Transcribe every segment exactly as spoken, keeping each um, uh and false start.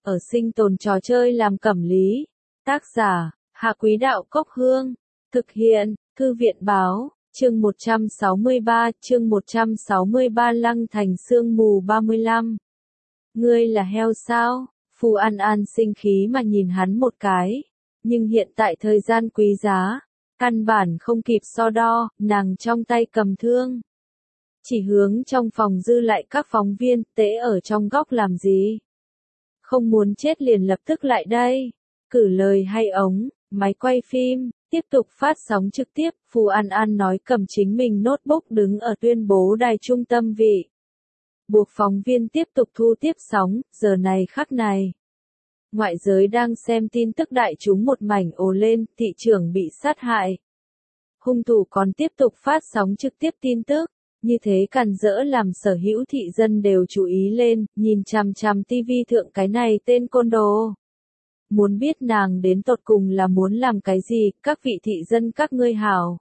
ở sinh tồn trò chơi làm cẩm lý. Tác giả, Hạ Quý Đạo Cốc Hương. Thực hiện, Thư viện Báo, chương một trăm sáu mươi ba, chương một trăm sáu mươi ba Lăng Thành sương mù ba mươi lăm. Ngươi là heo sao? Phù An An sinh khí mà nhìn hắn một cái. Nhưng hiện tại thời gian quý giá, căn bản không kịp so đo, nàng trong tay cầm thương. Chỉ hướng trong phòng dư lại các phóng viên, tễ ở trong góc làm gì? Không muốn chết liền lập tức lại đây. Cử lời hay ống, máy quay phim, tiếp tục phát sóng trực tiếp. Phù An An nói cầm chính mình notebook đứng ở tuyên bố đài trung tâm vị. Buộc phóng viên tiếp tục thu tiếp sóng, giờ này khắc này. Ngoại giới đang xem tin tức đại chúng một mảnh ồ lên, thị trưởng bị sát hại. Hung thủ còn tiếp tục phát sóng trực tiếp tin tức, như thế càn rỡ làm sở hữu thị dân đều chú ý lên, nhìn chằm chằm tivi thượng cái này tên côn đồ. Muốn biết nàng đến tột cùng là muốn làm cái gì, các vị thị dân các ngươi hảo.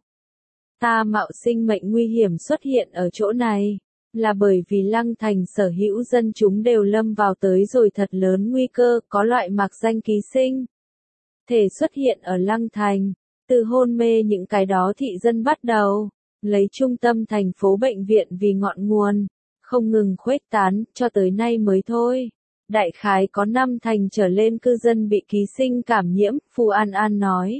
Ta mạo sinh mệnh nguy hiểm xuất hiện ở chỗ này, là bởi vì Lăng Thành sở hữu dân chúng đều lâm vào tới rồi thật lớn nguy cơ, có loại mạc danh ký sinh. Thể xuất hiện ở Lăng Thành, từ hôn mê những cái đó thị dân bắt đầu, lấy trung tâm thành phố bệnh viện vì ngọn nguồn, không ngừng khuếch tán, cho tới nay mới thôi. Đại khái có năm thành trở lên cư dân bị ký sinh cảm nhiễm, Phù An An nói.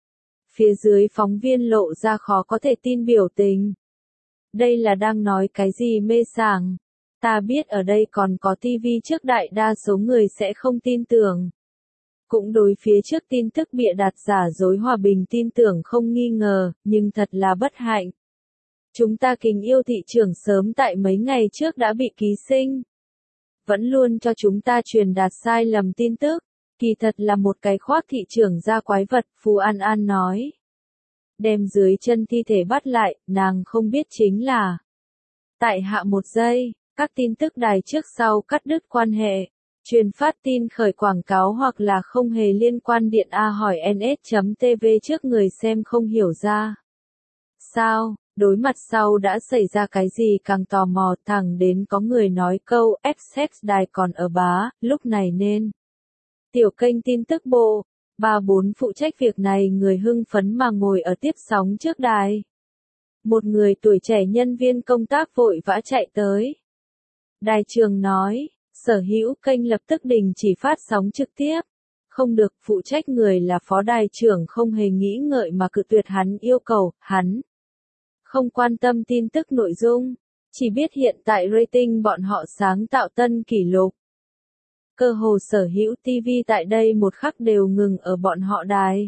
Phía dưới phóng viên lộ ra khó có thể tin biểu tình. Đây là đang nói cái gì mê sảng. Ta biết ở đây còn có tivi trước đại đa số người sẽ không tin tưởng. Cũng đối phía trước tin tức bịa đặt giả dối hòa bình tin tưởng không nghi ngờ, nhưng thật là bất hạnh. Chúng ta kính yêu thị trưởng sớm tại mấy ngày trước đã bị ký sinh. Vẫn luôn cho chúng ta truyền đạt sai lầm tin tức, kỳ thật là một cái khoác thị trưởng ra quái vật, Phù An An nói. Đem dưới chân thi thể bắt lại, nàng không biết chính là. Tại hạ một giây, các tin tức đài trước sau cắt đứt quan hệ, truyền phát tin khởi quảng cáo hoặc là không hề liên quan điện A hỏi N S chấm T V trước người xem không hiểu ra. Sao? Đối mặt sau đã xảy ra cái gì càng tò mò, thẳng đến có người nói câu F sex đài còn ở bá, lúc này nên. Tiểu kênh tin tức bộ, ba bốn phụ trách việc này người hưng phấn mà ngồi ở tiếp sóng trước đài. Một người tuổi trẻ nhân viên công tác vội vã chạy tới. Đài trường nói, sở hữu kênh lập tức đình chỉ phát sóng trực tiếp. Không được, phụ trách người là phó đài trưởng không hề nghĩ ngợi mà cự tuyệt hắn yêu cầu, hắn. Không quan tâm tin tức nội dung, chỉ biết hiện tại rating bọn họ sáng tạo tân kỷ lục. Cơ hồ sở hữu tivi tại đây một khắc đều ngừng ở bọn họ đài.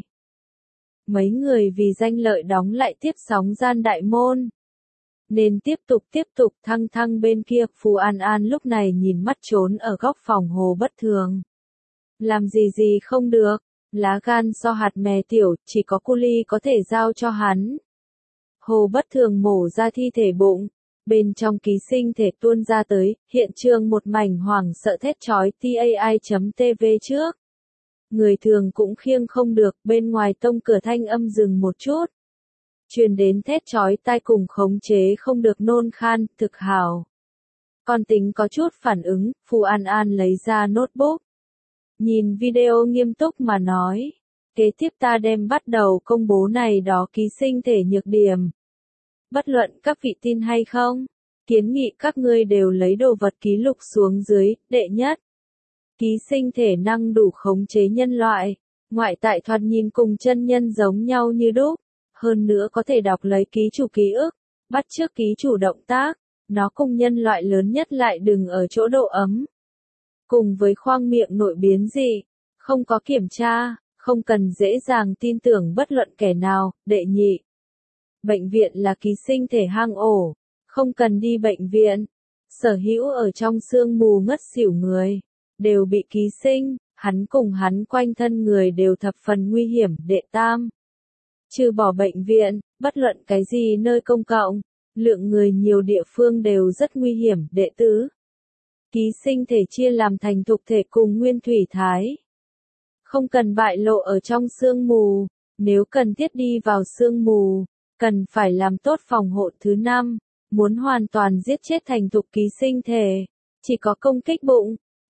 Mấy người vì danh lợi đóng lại tiếp sóng gian đại môn. Nên tiếp tục tiếp tục thăng thăng bên kia, Phù An An lúc này nhìn mắt trốn ở góc phòng hồ bất thường. Làm gì gì không được, lá gan so hạt mè tiểu, chỉ có cu ly có thể giao cho hắn. Hồ bất thường mổ ra thi thể bụng, bên trong ký sinh thể tuôn ra tới, hiện trường một mảnh hoảng sợ thét chói T A I chấm T V trước. Người thường cũng khiêng không được, bên ngoài tông cửa thanh âm dừng một chút. Truyền đến thét chói tai cùng khống chế không được nôn khan, thực hảo. Còn tính có chút phản ứng, Phù An An lấy ra notebook. Nhìn video nghiêm túc mà nói. Kế tiếp ta đem bắt đầu công bố này đó ký sinh thể nhược điểm. Bất luận các vị tin hay không, kiến nghị các ngươi đều lấy đồ vật ký lục xuống dưới, đệ nhất. Ký sinh thể năng đủ khống chế nhân loại, ngoại tại thoạt nhìn cùng chân nhân giống nhau như đúc, hơn nữa có thể đọc lấy ký chủ ký ức, bắt chước ký chủ động tác, nó cùng nhân loại lớn nhất lại đừng ở chỗ độ ấm. Cùng với khoang miệng nội biến dị, không có kiểm tra. Không cần dễ dàng tin tưởng bất luận kẻ nào, đệ nhị. Bệnh viện là ký sinh thể hang ổ, không cần đi bệnh viện. Sở hữu ở trong sương mù ngất xỉu người, đều bị ký sinh, hắn cùng hắn quanh thân người đều thập phần nguy hiểm, đệ tam. Trừ bỏ bệnh viện, bất luận cái gì nơi công cộng, lượng người nhiều địa phương đều rất nguy hiểm, đệ tứ. Ký sinh thể chia làm thành thục thể cùng nguyên thủy thái. Không cần bại lộ ở trong sương mù, nếu cần thiết đi vào sương mù, cần phải làm tốt phòng hộ thứ năm, muốn hoàn toàn giết chết thành thục ký sinh thể, chỉ có công kích bụng,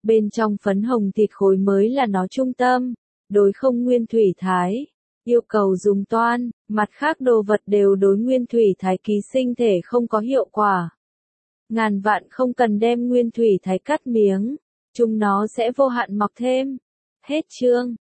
Bên trong phấn hồng thịt khối mới là nó trung tâm, đối không nguyên thủy thái. Yêu cầu dùng toan, mặt khác đồ vật đều đối nguyên thủy thái ký sinh thể không có hiệu quả. Ngàn vạn không cần đem nguyên thủy thái cắt miếng, chúng nó sẽ vô hạn mọc thêm. Hết chương.